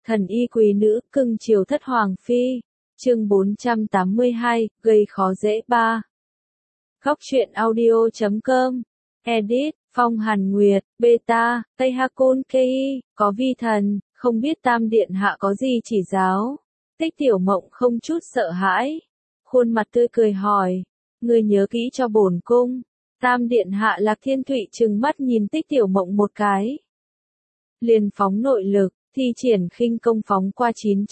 Thần y quý nữ, cưng chiều thất hoàng phi. Chương 482, gây khó dễ 3. Góc truyện audio.com. Edit, Phong Hàn Nguyệt, Beta, Tây Hakun Kei, có vi thần, không biết Tam Điện Hạ có gì chỉ giáo. Tích Tiểu Mộng không chút sợ hãi. Khuôn mặt tươi cười hỏi, ngươi nhớ kỹ cho bổn cung. Tam Điện Hạ Lạc Thiên Thụy trừng mắt nhìn Tích Tiểu Mộng một cái. Liền phóng nội lực, thi triển khinh công phóng qua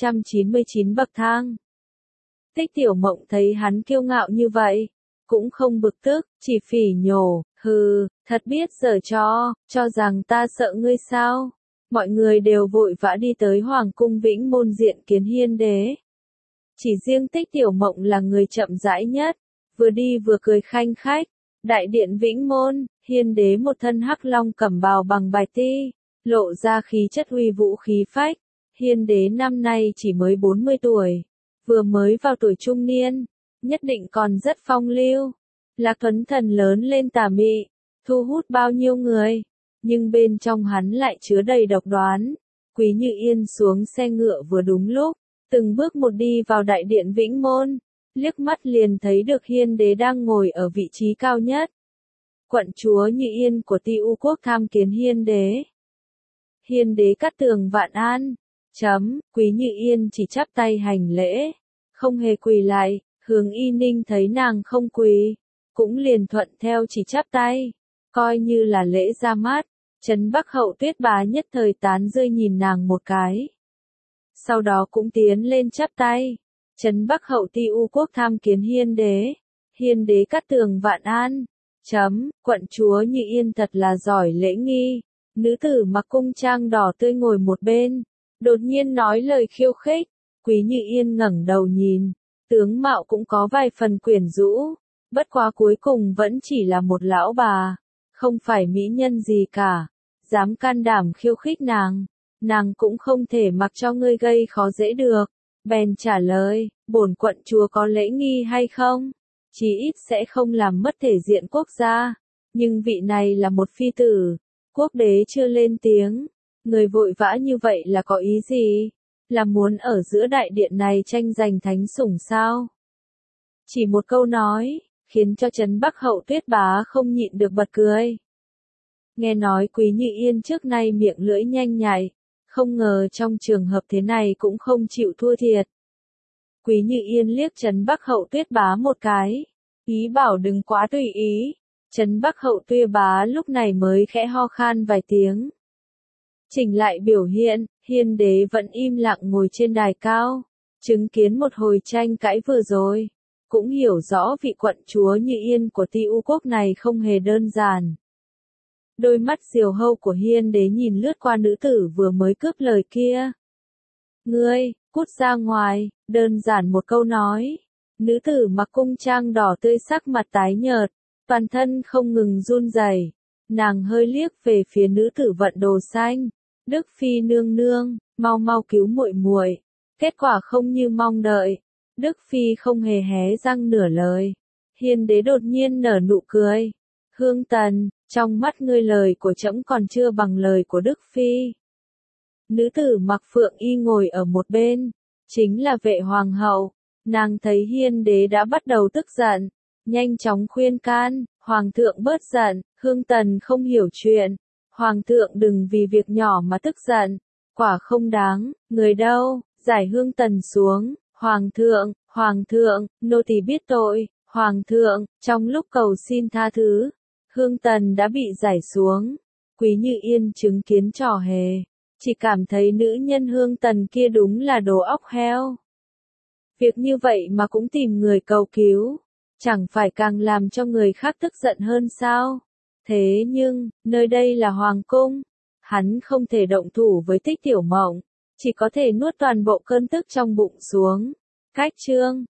999 bậc thang. Tích Tiểu Mộng thấy hắn kiêu ngạo như vậy, cũng không bực tức, chỉ phỉ nhổ, hừ, thật biết giở cho rằng ta sợ ngươi sao. Mọi người đều vội vã đi tới Hoàng cung Vĩnh Môn diện kiến Hiên Đế. Chỉ riêng Tích Tiểu Mộng là người chậm rãi nhất, vừa đi vừa cười khanh khách. Đại điện Vĩnh Môn, Hiên Đế một thân hắc long cẩm bào bằng bạch ti, lộ ra khí chất uy vũ khí phách. Hiên Đế năm nay chỉ mới 40 tuổi, vừa mới vào tuổi trung niên, nhất định còn rất phong lưu. Lạc Tuấn Thần lớn lên tà mị, thu hút bao nhiêu người, nhưng bên trong hắn lại chứa đầy độc đoán. Quý Như Yên xuống xe ngựa vừa đúng lúc, từng bước một đi vào đại điện Vĩnh Môn, liếc mắt liền thấy được Hiên Đế đang ngồi ở vị trí cao nhất. Quận chúa Như Yên của Ti U quốc tham kiến Hiên Đế. Hiên Đế cát tường vạn an. Quý Như Yên chỉ chắp tay hành lễ, không hề quỳ lại. Hướng Y Ninh thấy nàng không quỳ, cũng liền thuận theo chỉ chắp tay, coi như là lễ ra mắt. Trấn Bắc Hậu Tuyết Bá nhất thời tán rơi nhìn nàng một cái, sau đó cũng tiến lên chắp tay. Trấn Bắc Hậu Ti U quốc tham kiến Hiên Đế. Hiên Đế cát tường vạn an. Quận chúa Như Yên thật là giỏi lễ nghi. Nữ tử mặc cung trang đỏ tươi ngồi một bên, đột nhiên nói lời khiêu khích. Quý Như Yên ngẩng đầu nhìn, tướng mạo cũng có vài phần quyến rũ, bất quá cuối cùng vẫn chỉ là một lão bà, không phải mỹ nhân gì cả. Dám can đảm khiêu khích nàng cũng không thể mặc cho ngươi gây khó dễ được. Bèn trả lời, bổn quận chúa có lễ nghi hay không, chí ít sẽ không làm mất thể diện quốc gia. Nhưng vị này là một phi tử, quốc đế chưa lên tiếng, người vội vã như vậy là có ý gì? Là muốn ở giữa đại điện này tranh giành thánh sủng sao? Chỉ một câu nói, khiến cho Trấn Bắc Hậu Tuyết Bá không nhịn được bật cười. Nghe nói Quý Như Yên trước nay miệng lưỡi nhanh nhạy, không ngờ trong trường hợp thế này cũng không chịu thua thiệt. Quý Như Yên liếc Trấn Bắc Hậu Tuyết Bá một cái, ý bảo đừng quá tùy ý. Trấn Bắc Hậu Tuyết Bá lúc này mới khẽ ho khan vài tiếng. Chỉnh lại biểu hiện, Hiên Đế vẫn im lặng ngồi trên đài cao, chứng kiến một hồi tranh cãi vừa rồi, cũng hiểu rõ vị quận chúa Như Yên của Ti U quốc này không hề đơn giản. Đôi mắt diều hâu của Hiên Đế nhìn lướt qua nữ tử vừa mới cướp lời kia. Ngươi, cút ra ngoài, đơn giản một câu nói. Nữ tử mặc cung trang đỏ tươi sắc mặt tái nhợt, toàn thân không ngừng run rẩy. Nàng hơi liếc về phía nữ tử vận đồ xanh. Đức Phi nương nương, mau mau cứu muội muội. Kết quả không như mong đợi. Đức Phi không hề hé răng nửa lời. Hiên Đế đột nhiên nở nụ cười. Hương Tần, trong mắt ngươi lời của trẫm còn chưa bằng lời của Đức Phi. Nữ tử mặc phượng y ngồi ở một bên, chính là Vệ Hoàng hậu. Nàng thấy Hiên Đế đã bắt đầu tức giận, nhanh chóng khuyên can, Hoàng thượng bớt giận, Hương Tần không hiểu chuyện. Hoàng thượng đừng vì việc nhỏ mà tức giận, quả không đáng. Người đâu, giải Hương Tần xuống. Hoàng thượng, nô tỳ biết tội. Hoàng thượng, trong lúc cầu xin tha thứ, Hương Tần đã bị giải xuống. Quý Như Yên chứng kiến trò hề, chỉ cảm thấy nữ nhân Hương Tần kia đúng là đồ óc heo. Việc như vậy mà cũng tìm người cầu cứu, chẳng phải càng làm cho người khác tức giận hơn sao? Thế nhưng, nơi đây là Hoàng cung, hắn không thể động thủ với Tích Tiểu Mộng, chỉ có thể nuốt toàn bộ cơn tức trong bụng xuống. Cách chương